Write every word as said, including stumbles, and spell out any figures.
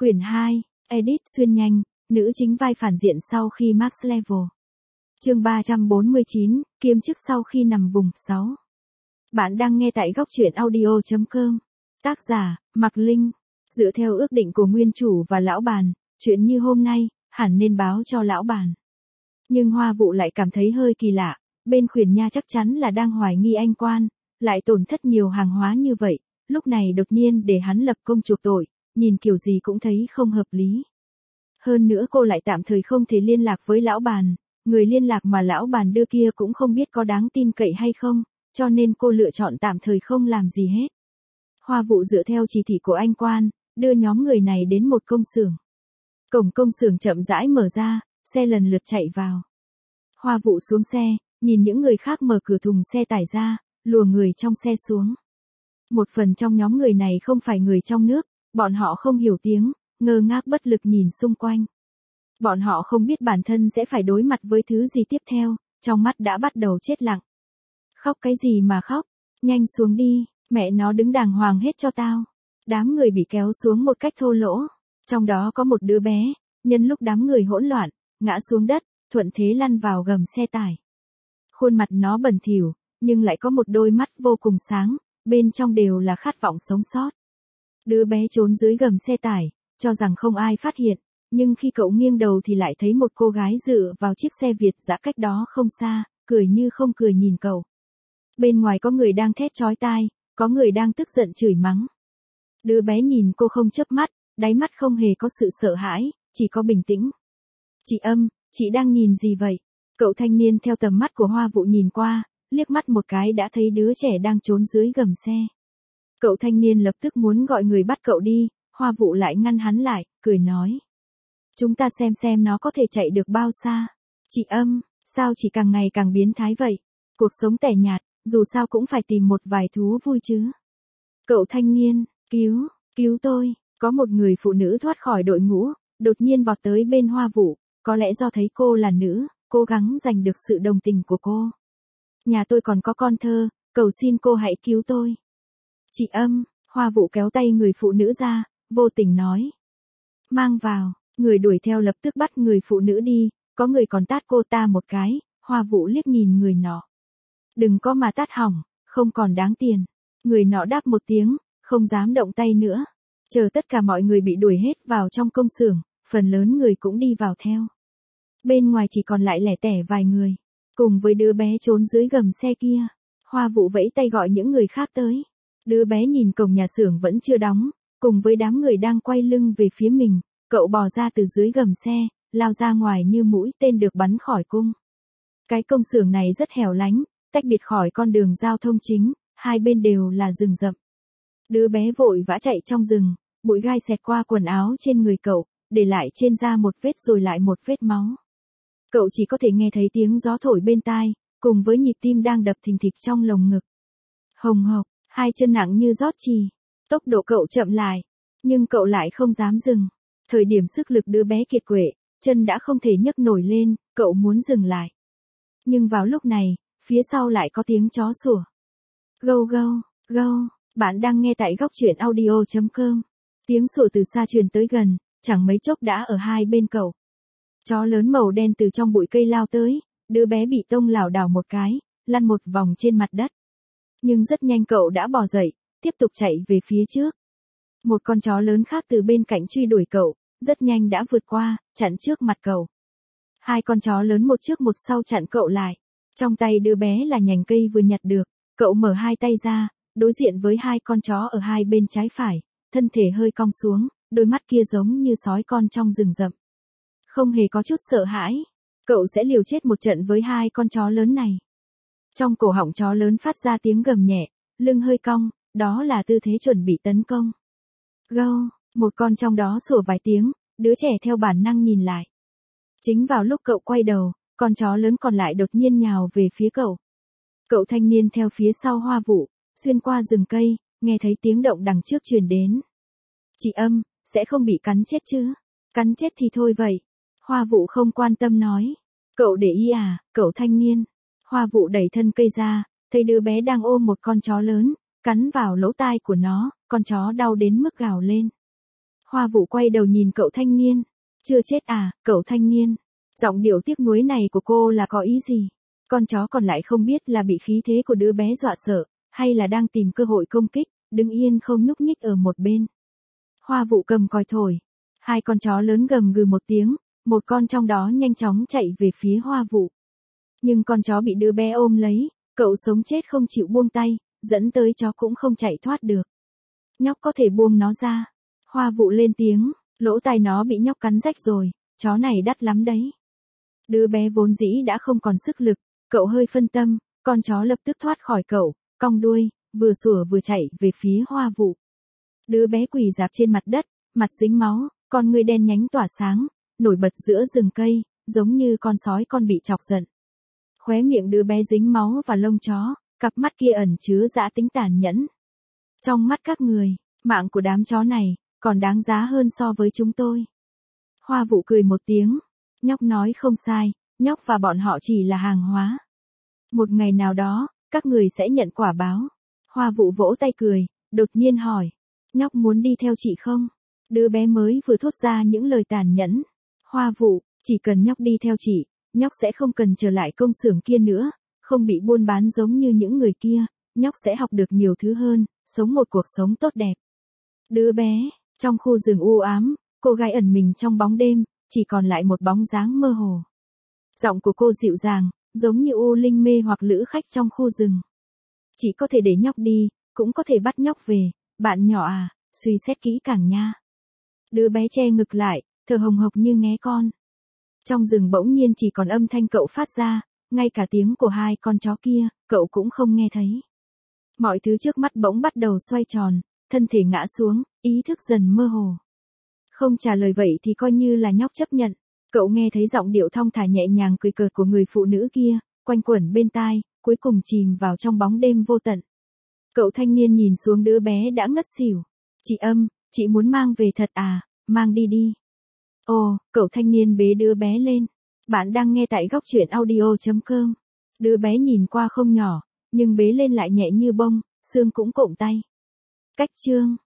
Quyển hai, Edit xuyên nhanh, nữ chính vai phản diện sau khi max level. Chương ba trăm bốn mươi chín, kiêm chức sau khi nằm vùng sáu. Bạn đang nghe tại góc truyện audio chấm com. Tác giả, Mạc Linh. Dựa theo ước định của nguyên chủ và lão bàn, chuyện như hôm nay, hẳn nên báo cho lão bàn. Nhưng Hoa Vụ lại cảm thấy hơi kỳ lạ, bên Khuyển Nha chắc chắn là đang hoài nghi anh Quan, lại tổn thất nhiều hàng hóa như vậy, lúc này đột nhiên để hắn lập công chuộc tội, nhìn kiểu gì cũng thấy không hợp lý. Hơn nữa cô lại tạm thời không thể liên lạc với lão bàn, người liên lạc mà lão bàn đưa kia cũng không biết có đáng tin cậy hay không, cho nên cô lựa chọn tạm thời không làm gì hết. Hoa Vụ dựa theo chỉ thị của anh Quan, đưa nhóm người này đến một công xưởng. Cổng công xưởng chậm rãi mở ra, xe lần lượt chạy vào. Hoa Vụ xuống xe, nhìn những người khác mở cửa thùng xe tải ra, lùa người trong xe xuống. Một phần trong nhóm người này không phải người trong nước, bọn họ không hiểu tiếng, ngơ ngác bất lực nhìn xung quanh. Bọn họ không biết bản thân sẽ phải đối mặt với thứ gì tiếp theo, trong mắt đã bắt đầu chết lặng. Khóc cái gì mà khóc, nhanh xuống đi, mẹ nó đứng đàng hoàng hết cho tao. Đám người bị kéo xuống một cách thô lỗ, trong đó có một đứa bé, nhân lúc đám người hỗn loạn, ngã xuống đất, thuận thế lăn vào gầm xe tải. Khuôn mặt nó bẩn thỉu, nhưng lại có một đôi mắt vô cùng sáng, bên trong đều là khát vọng sống sót. Đứa bé trốn dưới gầm xe tải, cho rằng không ai phát hiện, nhưng khi cậu nghiêng đầu thì lại thấy một cô gái dựa vào chiếc xe Việt dã cách đó không xa, cười như không cười nhìn cậu. Bên ngoài có người đang thét chói tai, có người đang tức giận chửi mắng. Đứa bé nhìn cô không chớp mắt, đáy mắt không hề có sự sợ hãi, chỉ có bình tĩnh. Chị Âm, chị đang nhìn gì vậy? Cậu thanh niên theo tầm mắt của Hoa Vụ nhìn qua, liếc mắt một cái đã thấy đứa trẻ đang trốn dưới gầm xe. Cậu thanh niên lập tức muốn gọi người bắt cậu đi, Hoa Vụ lại ngăn hắn lại, cười nói. Chúng ta xem xem nó có thể chạy được bao xa. Chị Âm, sao chị càng ngày càng biến thái vậy? Cuộc sống tẻ nhạt, dù sao cũng phải tìm một vài thú vui chứ. Cậu thanh niên, cứu, cứu tôi, có một người phụ nữ thoát khỏi đội ngũ, đột nhiên vọt tới bên Hoa Vụ, có lẽ do thấy cô là nữ, cố gắng giành được sự đồng tình của cô. Nhà tôi còn có con thơ, cầu xin cô hãy cứu tôi. Chị Âm, Hoa Vụ kéo tay người phụ nữ ra, vô tình nói. Mang vào, người đuổi theo lập tức bắt người phụ nữ đi, có người còn tát cô ta một cái, Hoa Vụ liếc nhìn người nọ. Đừng có mà tát hỏng, không còn đáng tiền. Người nọ đáp một tiếng, không dám động tay nữa. Chờ tất cả mọi người bị đuổi hết vào trong công xưởng, phần lớn người cũng đi vào theo. Bên ngoài chỉ còn lại lẻ tẻ vài người, cùng với đứa bé trốn dưới gầm xe kia. Hoa Vụ vẫy tay gọi những người khác tới. Đứa bé nhìn cổng nhà xưởng vẫn chưa đóng, cùng với đám người đang quay lưng về phía mình, cậu bò ra từ dưới gầm xe, lao ra ngoài như mũi tên được bắn khỏi cung. Cái công xưởng này rất hẻo lánh, tách biệt khỏi con đường giao thông chính, hai bên đều là rừng rậm. Đứa bé vội vã chạy trong rừng, bụi gai xẹt qua quần áo trên người cậu, để lại trên da một vết rồi lại một vết máu. Cậu chỉ có thể nghe thấy tiếng gió thổi bên tai, cùng với nhịp tim đang đập thình thịch trong lồng ngực. Hồng hộc, hai chân nặng như rót chì. Tốc độ cậu chậm lại, nhưng cậu lại không dám dừng. Thời điểm sức lực đứa bé kiệt quệ, chân đã không thể nhấc nổi lên, cậu muốn dừng lại. Nhưng vào lúc này, phía sau lại có tiếng chó sủa. Gâu gâu, gâu, bạn đang nghe tại góc truyện audio chấm com. Tiếng sủa từ xa truyền tới gần, chẳng mấy chốc đã ở hai bên cậu. Chó lớn màu đen từ trong bụi cây lao tới, đứa bé bị tông lảo đảo một cái, lăn một vòng trên mặt đất. Nhưng rất nhanh cậu đã bò dậy, tiếp tục chạy về phía trước. Một con chó lớn khác từ bên cạnh truy đuổi cậu, rất nhanh đã vượt qua, chặn trước mặt cậu. Hai con chó lớn một trước một sau chặn cậu lại. Trong tay đứa bé là nhành cây vừa nhặt được, cậu mở hai tay ra, đối diện với hai con chó ở hai bên trái phải, thân thể hơi cong xuống, đôi mắt kia giống như sói con trong rừng rậm. Không hề có chút sợ hãi, cậu sẽ liều chết một trận với hai con chó lớn này. Trong cổ họng chó lớn phát ra tiếng gầm nhẹ, lưng hơi cong, đó là tư thế chuẩn bị tấn công. Gâu, một con trong đó sủa vài tiếng, đứa trẻ theo bản năng nhìn lại. Chính vào lúc cậu quay đầu, con chó lớn còn lại đột nhiên nhào về phía cậu. Cậu thanh niên theo phía sau Hoa Vụ, xuyên qua rừng cây, nghe thấy tiếng động đằng trước truyền đến. Chị Âm, sẽ không bị cắn chết chứ? Cắn chết thì thôi vậy. Hoa Vụ không quan tâm nói. Cậu để ý à, cậu thanh niên. Hoa Vụ đẩy thân cây ra, thấy đứa bé đang ôm một con chó lớn, cắn vào lỗ tai của nó, con chó đau đến mức gào lên. Hoa Vũ quay đầu nhìn cậu thanh niên. Chưa chết à, cậu thanh niên. Giọng điệu tiếc nuối này của cô là có ý gì? Con chó còn lại không biết là bị khí thế của đứa bé dọa sợ, hay là đang tìm cơ hội công kích, đứng yên không nhúc nhích ở một bên. Hoa Vũ cầm còi thổi. Hai con chó lớn gầm gừ một tiếng, một con trong đó nhanh chóng chạy về phía Hoa Vũ. Nhưng con chó bị đứa bé ôm lấy, cậu sống chết không chịu buông tay, dẫn tới chó cũng không chạy thoát được. Nhóc có thể buông nó ra. Hoa Vũ lên tiếng, lỗ tai nó bị nhóc cắn rách rồi, chó này đắt lắm đấy. Đứa bé vốn dĩ đã không còn sức lực, cậu hơi phân tâm, con chó lập tức thoát khỏi cậu, cong đuôi, vừa sủa vừa chạy về phía Hoa Vũ. Đứa bé quỳ rạp trên mặt đất, mặt dính máu, con ngươi đen nhánh tỏa sáng, nổi bật giữa rừng cây, giống như con sói con bị chọc giận. Khóe miệng đứa bé dính máu và lông chó, cặp mắt kia ẩn chứa dã tính tàn nhẫn. Trong mắt các người, mạng của đám chó này, còn đáng giá hơn so với chúng tôi. Hoa Vũ cười một tiếng. Nhóc nói không sai, nhóc và bọn họ chỉ là hàng hóa. Một ngày nào đó, các người sẽ nhận quả báo. Hoa Vũ vỗ tay cười, đột nhiên hỏi. Nhóc muốn đi theo chị không? Đứa bé mới vừa thốt ra những lời tàn nhẫn. Hoa Vũ, chỉ cần nhóc đi theo chị, nhóc sẽ không cần trở lại công xưởng kia nữa, không bị buôn bán giống như những người kia, nhóc sẽ học được nhiều thứ hơn, sống một cuộc sống tốt đẹp. Đứa bé, trong khu rừng u ám, cô gái ẩn mình trong bóng đêm, chỉ còn lại một bóng dáng mơ hồ. Giọng của cô dịu dàng, giống như u linh mê hoặc lữ khách trong khu rừng. Chỉ có thể để nhóc đi, cũng có thể bắt nhóc về, bạn nhỏ à, suy xét kỹ càng nha. Đứa bé che ngực lại, thở hồng hộc như nghé con. Trong rừng bỗng nhiên chỉ còn âm thanh cậu phát ra, ngay cả tiếng của hai con chó kia, cậu cũng không nghe thấy. Mọi thứ trước mắt bỗng bắt đầu xoay tròn, thân thể ngã xuống, ý thức dần mơ hồ. Không trả lời vậy thì coi như là nhóc chấp nhận. Cậu nghe thấy giọng điệu thong thả nhẹ nhàng cười cợt của người phụ nữ kia, quanh quẩn bên tai, cuối cùng chìm vào trong bóng đêm vô tận. Cậu thanh niên nhìn xuống đứa bé đã ngất xỉu. Chị Âm, chị muốn mang về thật à, mang đi đi. Ồ, cậu thanh niên bế đứa bé lên. Bạn đang nghe tại góc truyện audio chấm com. Đứa bé nhìn qua không nhỏ, nhưng bế lên lại nhẹ như bông, xương cũng cộm tay. Cách chương